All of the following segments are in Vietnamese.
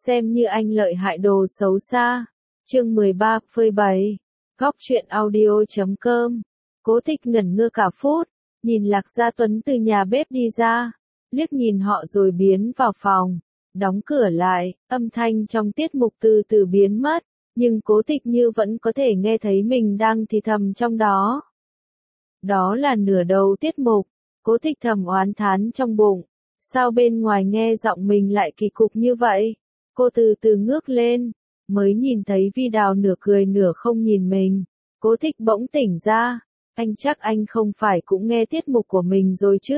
xem như anh lợi hại đồ xấu xa. Chương 13, phơi bày. Góc truyện audio.com. Cố Tịch ngẩn ngơ cả phút, nhìn Lạc Gia Tuấn từ nhà bếp đi ra, liếc nhìn họ rồi biến vào phòng, đóng cửa lại, âm thanh trong tiết mục từ từ biến mất, nhưng Cố Tịch như vẫn có thể nghe thấy mình đang thì thầm trong đó. Đó là nửa đầu tiết mục, Cố Tịch thầm oán thán trong bụng, sao bên ngoài nghe giọng mình lại kỳ cục như vậy? Cô từ từ ngước lên, mới nhìn thấy Vi Đào nửa cười nửa không nhìn mình. Cố Tịch bỗng tỉnh ra, anh chắc anh không phải cũng nghe tiết mục của mình rồi chứ?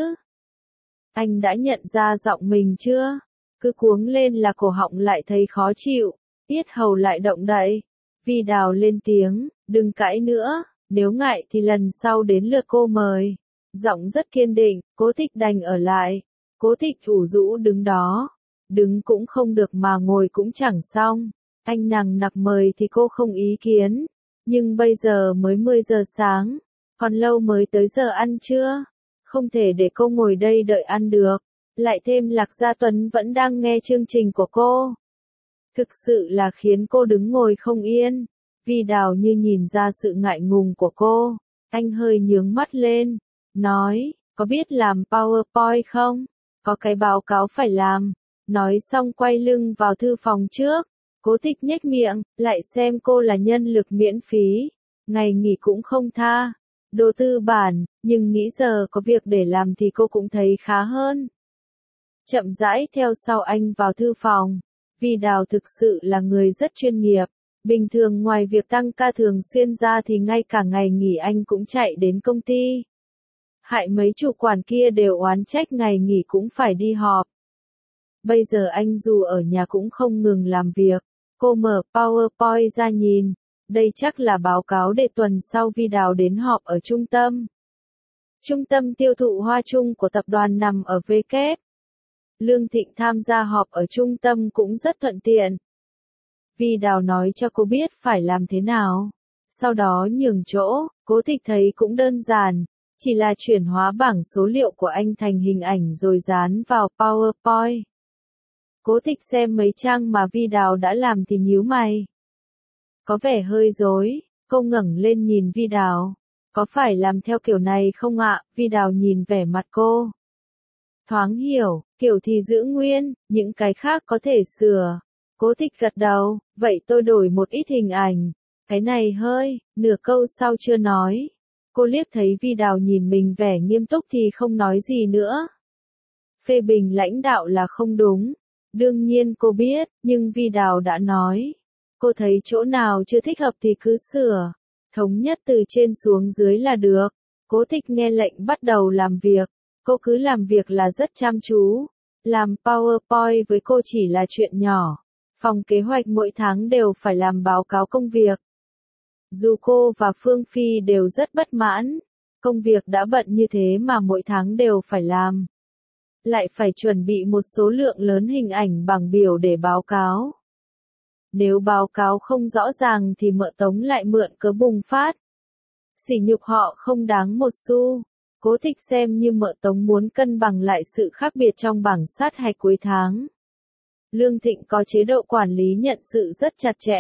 Anh đã nhận ra giọng mình chưa? Cứ cuống lên là cổ họng lại thấy khó chịu, yết hầu lại động đậy. Vi Đào lên tiếng, đừng cãi nữa, nếu ngại thì lần sau đến lượt cô mời. Giọng rất kiên định, Cố Tịch đành ở lại. Cố Tịch ủ rũ đứng đó, đứng cũng không được mà ngồi cũng chẳng xong. Anh nằng nặc mời thì cô không ý kiến, nhưng bây giờ mới 10 giờ sáng, còn lâu mới tới giờ ăn trưa, không thể để cô ngồi đây đợi ăn được. Lại thêm Lạc Gia Tuấn vẫn đang nghe chương trình của cô. Thực sự là khiến cô đứng ngồi không yên. Vi Đào như nhìn ra sự ngại ngùng của cô, anh hơi nhướng mắt lên, nói, có biết làm PowerPoint không? Có cái báo cáo phải làm. Nói xong quay lưng vào thư phòng trước. Cố Tịch nhếch miệng, lại xem cô là nhân lực miễn phí, ngày nghỉ cũng không tha, đồ tư bản, nhưng nghĩ giờ có việc để làm thì cô cũng thấy khá hơn. Chậm rãi theo sau anh vào thư phòng. Vi Đào thực sự là người rất chuyên nghiệp, bình thường ngoài việc tăng ca thường xuyên ra thì ngay cả ngày nghỉ anh cũng chạy đến công ty. Hại mấy chủ quản kia đều oán trách ngày nghỉ cũng phải đi họp. Bây giờ anh dù ở nhà cũng không ngừng làm việc. Cô mở PowerPoint ra nhìn, đây chắc là báo cáo để tuần sau Vi Đào đến họp ở trung tâm. Trung tâm tiêu thụ hoa chung của tập đoàn nằm ở V kép. Lương Thịnh tham gia họp ở trung tâm cũng rất thuận tiện. Vi Đào nói cho cô biết phải làm thế nào. Sau đó nhường chỗ, Cố Tịch thấy cũng đơn giản, chỉ là chuyển hóa bảng số liệu của anh thành hình ảnh rồi dán vào PowerPoint. Cố Tịch xem mấy trang mà Vi Đào đã làm thì nhíu mày. Có vẻ hơi rối, cô ngẩng lên nhìn Vi Đào. Có phải làm theo kiểu này không ạ? Vi Đào nhìn vẻ mặt cô. Thoáng hiểu, kiểu thì giữ nguyên, những cái khác có thể sửa. Cố Tịch gật đầu, vậy tôi đổi một ít hình ảnh. Cái này hơi, nửa câu sau chưa nói. Cô liếc thấy Vi Đào nhìn mình vẻ nghiêm túc thì không nói gì nữa. Phê bình lãnh đạo là không đúng. Đương nhiên cô biết, nhưng Vi Đào đã nói. Cô thấy chỗ nào chưa thích hợp thì cứ sửa. Thống nhất từ trên xuống dưới là được. Cố Tịch nghe lệnh bắt đầu làm việc. Cô cứ làm việc là rất chăm chú. Làm PowerPoint với cô chỉ là chuyện nhỏ. Phòng kế hoạch mỗi tháng đều phải làm báo cáo công việc. Dù cô và Phương Phi đều rất bất mãn. Công việc đã bận như thế mà mỗi tháng đều phải làm. Lại phải chuẩn bị một số lượng lớn hình ảnh bảng biểu để báo cáo. Nếu báo cáo không rõ ràng thì Mợ Tống lại mượn cớ bùng phát. Sỉ nhục họ không đáng một xu. Cố Tịch xem như Mợ Tống muốn cân bằng lại sự khác biệt trong bảng sát hạch cuối tháng. Lương Thịnh có chế độ quản lý nhận sự rất chặt chẽ,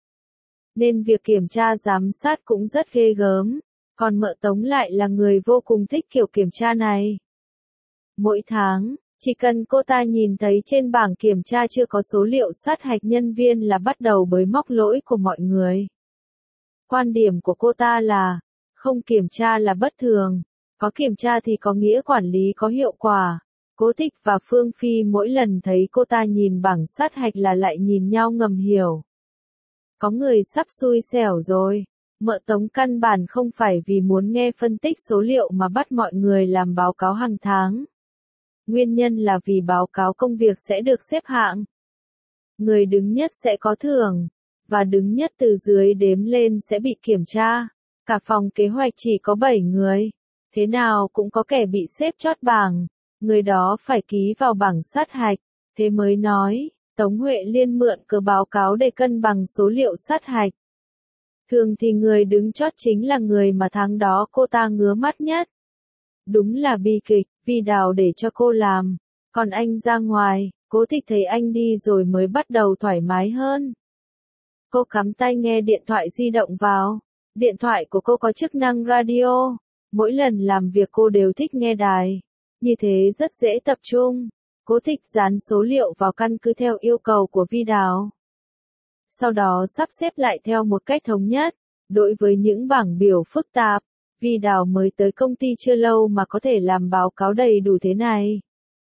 nên việc kiểm tra giám sát cũng rất ghê gớm. Còn Mợ Tống lại là người vô cùng thích kiểu kiểm tra này. Mỗi tháng, chỉ cần cô ta nhìn thấy trên bảng kiểm tra chưa có số liệu sát hạch nhân viên là bắt đầu bới móc lỗi của mọi người. Quan điểm của cô ta là, không kiểm tra là bất thường, có kiểm tra thì có nghĩa quản lý có hiệu quả. Cố Tịch và Phương Phi mỗi lần thấy cô ta nhìn bảng sát hạch là lại nhìn nhau ngầm hiểu. Có người sắp xui xẻo rồi. Mợ Tống căn bản không phải vì muốn nghe phân tích số liệu mà bắt mọi người làm báo cáo hàng tháng. Nguyên nhân là vì báo cáo công việc sẽ được xếp hạng. Người đứng nhất sẽ có thưởng, và đứng nhất từ dưới đếm lên sẽ bị kiểm tra. Cả phòng kế hoạch chỉ có 7 người. Thế nào cũng có kẻ bị xếp chót bảng. Người đó phải ký vào bảng sát hạch. Thế mới nói, Tống Huệ Liên mượn cớ báo cáo để cân bằng số liệu sát hạch. Thường thì người đứng chót chính là người mà tháng đó cô ta ngứa mắt nhất. Đúng là bi kịch, Vi Đào để cho cô làm. Còn anh ra ngoài, Cố Thích thấy anh đi rồi mới bắt đầu thoải mái hơn. Cô cắm tai nghe điện thoại di động vào. Điện thoại của cô có chức năng radio. Mỗi lần làm việc cô đều thích nghe đài. Như thế rất dễ tập trung. Cố Thích dán số liệu vào căn cứ theo yêu cầu của Vi Đào. Sau đó sắp xếp lại theo một cách thống nhất. Đối với những bảng biểu phức tạp, Vi Đào mới tới công ty chưa lâu mà có thể làm báo cáo đầy đủ thế này.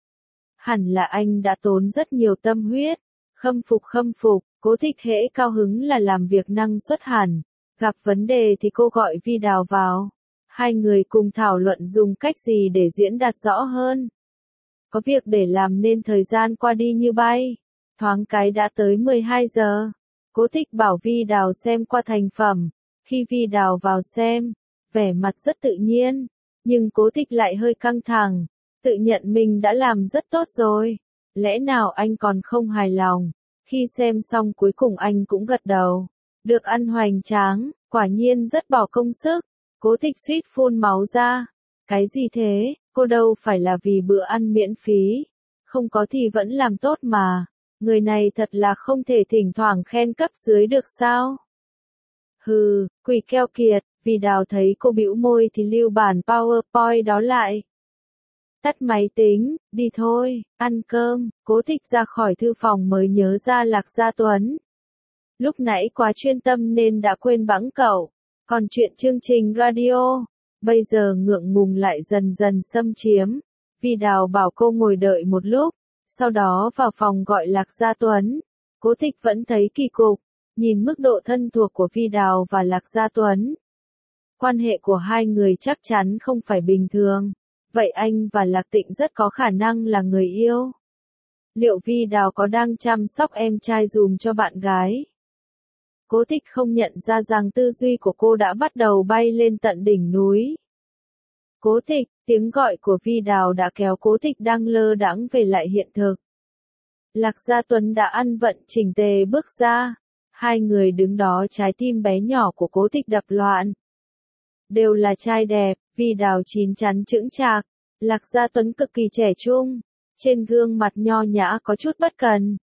Hẳn là anh đã tốn rất nhiều tâm huyết. Khâm phục, Cố Thích hễ cao hứng là làm việc năng suất hẳn. Gặp vấn đề thì cô gọi Vi Đào vào. Hai người cùng thảo luận dùng cách gì để diễn đạt rõ hơn. Có việc để làm nên thời gian qua đi như bay. Thoáng cái đã tới 12 giờ. Cố Thích bảo Vi Đào xem qua thành phẩm. Khi Vi Đào vào xem, vẻ mặt rất tự nhiên. Nhưng Cố Thích lại hơi căng thẳng. Tự nhận mình đã làm rất tốt rồi. Lẽ nào anh còn không hài lòng? Khi xem xong cuối cùng anh cũng gật đầu. Được ăn hoành tráng, quả nhiên rất bỏ công sức. Cố Thích suýt phun máu ra. Cái gì thế, cô đâu phải là vì bữa ăn miễn phí. Không có thì vẫn làm tốt mà. Người này thật là không thể thỉnh thoảng khen cấp dưới được sao? Hừ, quỷ keo kiệt, Vi Đào thấy cô bĩu môi thì lưu bản PowerPoint đó lại. Tắt máy tính, đi thôi, ăn cơm. Cố Thích ra khỏi thư phòng mới nhớ ra Lạc Gia Tuấn. Lúc nãy quá chuyên tâm nên đã quên bẵng cậu. Còn chuyện chương trình radio, bây giờ ngượng ngùng lại dần dần xâm chiếm. Vi Đào bảo cô ngồi đợi một lúc, sau đó vào phòng gọi Lạc Gia Tuấn. Cố Thích vẫn thấy kỳ cục, nhìn mức độ thân thuộc của Vi Đào và Lạc Gia Tuấn. Quan hệ của hai người chắc chắn không phải bình thường. Vậy anh và Lạc Tịnh rất có khả năng là người yêu. Liệu Vi Đào có đang chăm sóc em trai dùm cho bạn gái? Cố Thích không nhận ra rằng tư duy của cô đã bắt đầu bay lên tận đỉnh núi. Cố Thích, tiếng gọi của Vi Đào đã kéo Cố Thích đang lơ đãng về lại hiện thực. Lạc Gia Tuấn đã ăn vận chỉnh tề bước ra. Hai người đứng đó, trái tim bé nhỏ của Cố Thích đập loạn. Đều là trai đẹp, Vi Đào chín chắn chững chạc. Lạc Gia Tuấn cực kỳ trẻ trung. Trên gương mặt nho nhã có chút bất cần.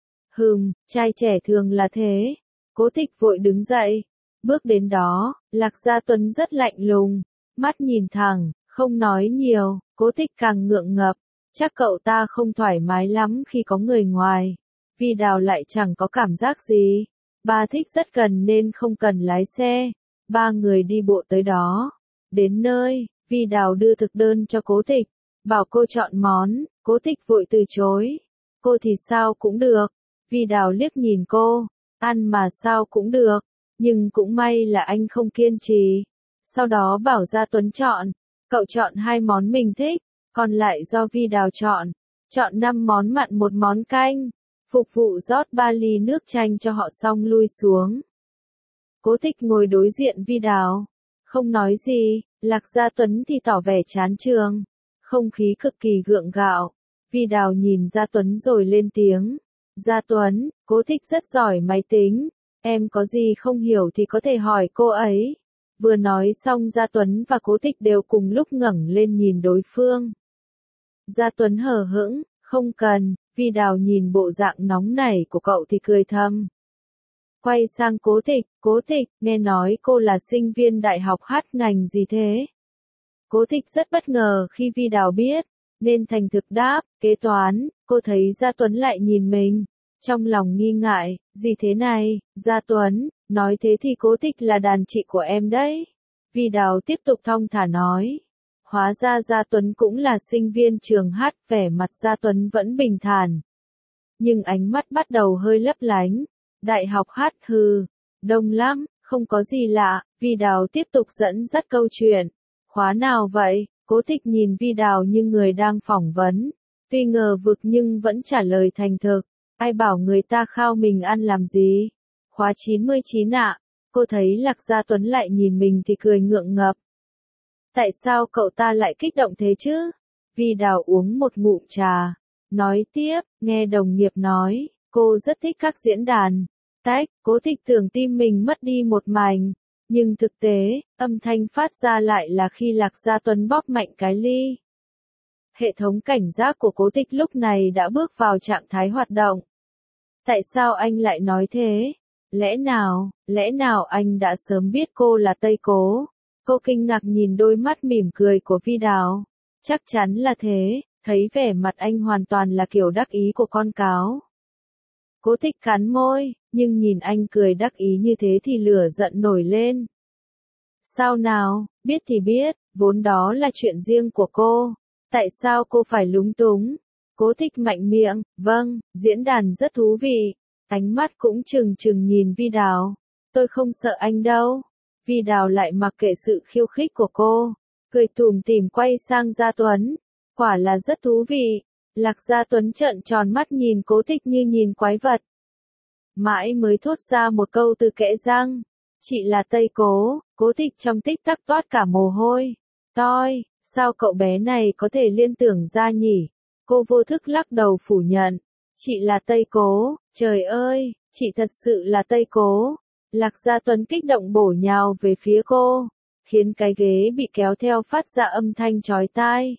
Trai trẻ thường là thế. Cố Thích vội đứng dậy. Bước đến đó, Lạc Gia Tuấn rất lạnh lùng. Mắt nhìn thẳng, không nói nhiều. Cố Thích càng ngượng ngập. Chắc cậu ta không thoải mái lắm khi có người ngoài. Vi Đào lại chẳng có cảm giác gì. Ba thích rất gần nên không cần lái xe. Ba người đi bộ tới đó. Đến nơi, Vi Đào đưa thực đơn cho Cố Thích. Bảo cô chọn món, Cố Thích vội từ chối. Cô thì sao cũng được. Vi Đào liếc nhìn cô. Ăn mà sao cũng được. Nhưng cũng may là anh không kiên trì. Sau đó bảo Gia Tuấn chọn. Cậu chọn 2 món mình thích. Còn lại do Vi Đào chọn. Chọn 5 món mặn 1 món canh. Phục vụ rót 3 ly nước chanh cho họ xong lui xuống. Cố Thích ngồi đối diện Vi Đào. Không nói gì, Lạc Gia Tuấn thì tỏ vẻ chán trường. Không khí cực kỳ gượng gạo. Vi Đào nhìn Gia Tuấn rồi lên tiếng. Gia Tuấn, Cố Thích rất giỏi máy tính. Em có gì không hiểu thì có thể hỏi cô ấy. Vừa nói xong Gia Tuấn và Cố Thích đều cùng lúc ngẩng lên nhìn đối phương. Gia Tuấn hờ hững, không cần. Vi Đào nhìn bộ dạng nóng nảy của cậu thì cười thầm. Quay sang Cố Thích, nghe nói cô là sinh viên đại học hát ngành gì thế? Cố Thích rất bất ngờ khi Vi Đào biết, nên thành thực đáp, kế toán. Cô thấy Gia Tuấn lại nhìn mình, trong lòng nghi ngại, gì thế này, Gia Tuấn, nói thế thì Cố Thích là đàn chị của em đấy. Vi Đào tiếp tục thong thả nói. Hóa ra Gia Tuấn cũng là sinh viên trường hát, vẻ mặt Gia Tuấn vẫn bình thản. Nhưng ánh mắt bắt đầu hơi lấp lánh. Đại học hát đông lắm, không có gì lạ. Vi Đào tiếp tục dẫn dắt câu chuyện. Khóa nào vậy? Cố Thích nhìn Vi Đào như người đang phỏng vấn. Tuy ngờ vực nhưng vẫn trả lời thành thực. Ai bảo người ta khao mình ăn làm gì? Khóa 99 ạ. Cô thấy Lạc Gia Tuấn lại nhìn mình thì cười ngượng ngập. Tại sao cậu ta lại kích động thế chứ? Vi Đào uống một ngụm trà. Nói tiếp, nghe đồng nghiệp nói, cô rất thích các diễn đàn. Cố Thích tưởng tim mình mất đi một mảnh. Nhưng thực tế, âm thanh phát ra lại là khi Lạc Gia Tuấn bóp mạnh cái ly. Hệ thống cảnh giác của Cố Tịch lúc này đã bước vào trạng thái hoạt động. Tại sao anh lại nói thế? Lẽ nào anh đã sớm biết cô là Tây Cố? Cô kinh ngạc nhìn đôi mắt mỉm cười của Vi Đào. Chắc chắn là thế, thấy vẻ mặt anh hoàn toàn là kiểu đắc ý của con cáo. Cố Tịch cắn môi, nhưng nhìn anh cười đắc ý như thế thì lửa giận nổi lên. Sao nào, biết thì biết, vốn đó là chuyện riêng của cô. Tại sao cô phải lúng túng? Cố Tịch mạnh miệng, vâng, diễn đàn rất thú vị. Ánh mắt cũng trừng trừng nhìn Vi Đào. Tôi không sợ anh đâu. Vi Đào lại mặc kệ sự khiêu khích của cô. Cười tủm tỉm quay sang Gia Tuấn. Quả là rất thú vị. Lạc Gia Tuấn trợn tròn mắt nhìn Cố Tịch như nhìn quái vật. Mãi mới thốt ra một câu từ kẽ răng. Chị là Tây Cố. Cố Tịch trong tích tắc toát cả mồ hôi. Toi, sao cậu bé này có thể liên tưởng ra nhỉ? Cô vô thức lắc đầu phủ nhận. Chị là Tây Cố, trời ơi, chị thật sự là Tây Cố. Lạc Gia Tuấn kích động bổ nhào về phía cô, khiến cái ghế bị kéo theo phát ra âm thanh chói tai.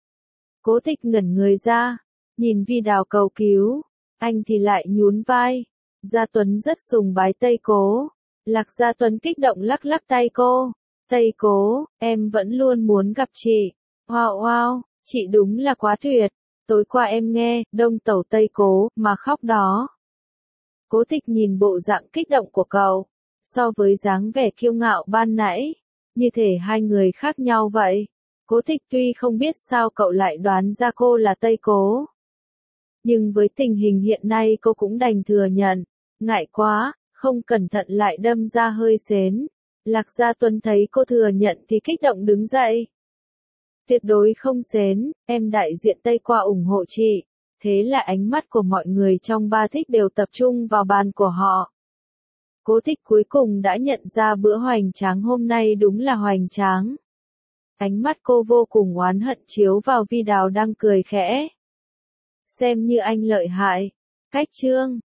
Cố Tịch ngẩn người ra, nhìn Vi Đào cầu cứu, anh thì lại nhún vai. Gia Tuấn rất sùng bái Tây Cố. Lạc Gia Tuấn kích động lắc lắc tay cô. Tây Cố, em vẫn luôn muốn gặp chị. Wow wow, chị đúng là quá tuyệt. Tối qua em nghe, Đông Tẩu Tây Cố, mà khóc đó. Cố Tịch nhìn bộ dạng kích động của cậu, so với dáng vẻ kiêu ngạo ban nãy, như thể hai người khác nhau vậy. Cố Tịch tuy không biết sao cậu lại đoán ra cô là Tây Cố. Nhưng với tình hình hiện nay cô cũng đành thừa nhận, ngại quá, không cẩn thận lại đâm ra hơi sến. Lạc Gia Tuấn thấy cô thừa nhận thì kích động đứng dậy. Tuyệt đối không sến, em đại diện Tây qua ủng hộ chị. Thế là ánh mắt của mọi người trong ba thích đều tập trung vào bàn của họ. Cố Tịch cuối cùng đã nhận ra bữa hoành tráng hôm nay đúng là hoành tráng. Ánh mắt cô vô cùng oán hận chiếu vào Vi Đào đang cười khẽ. Xem như anh lợi hại. Cách chương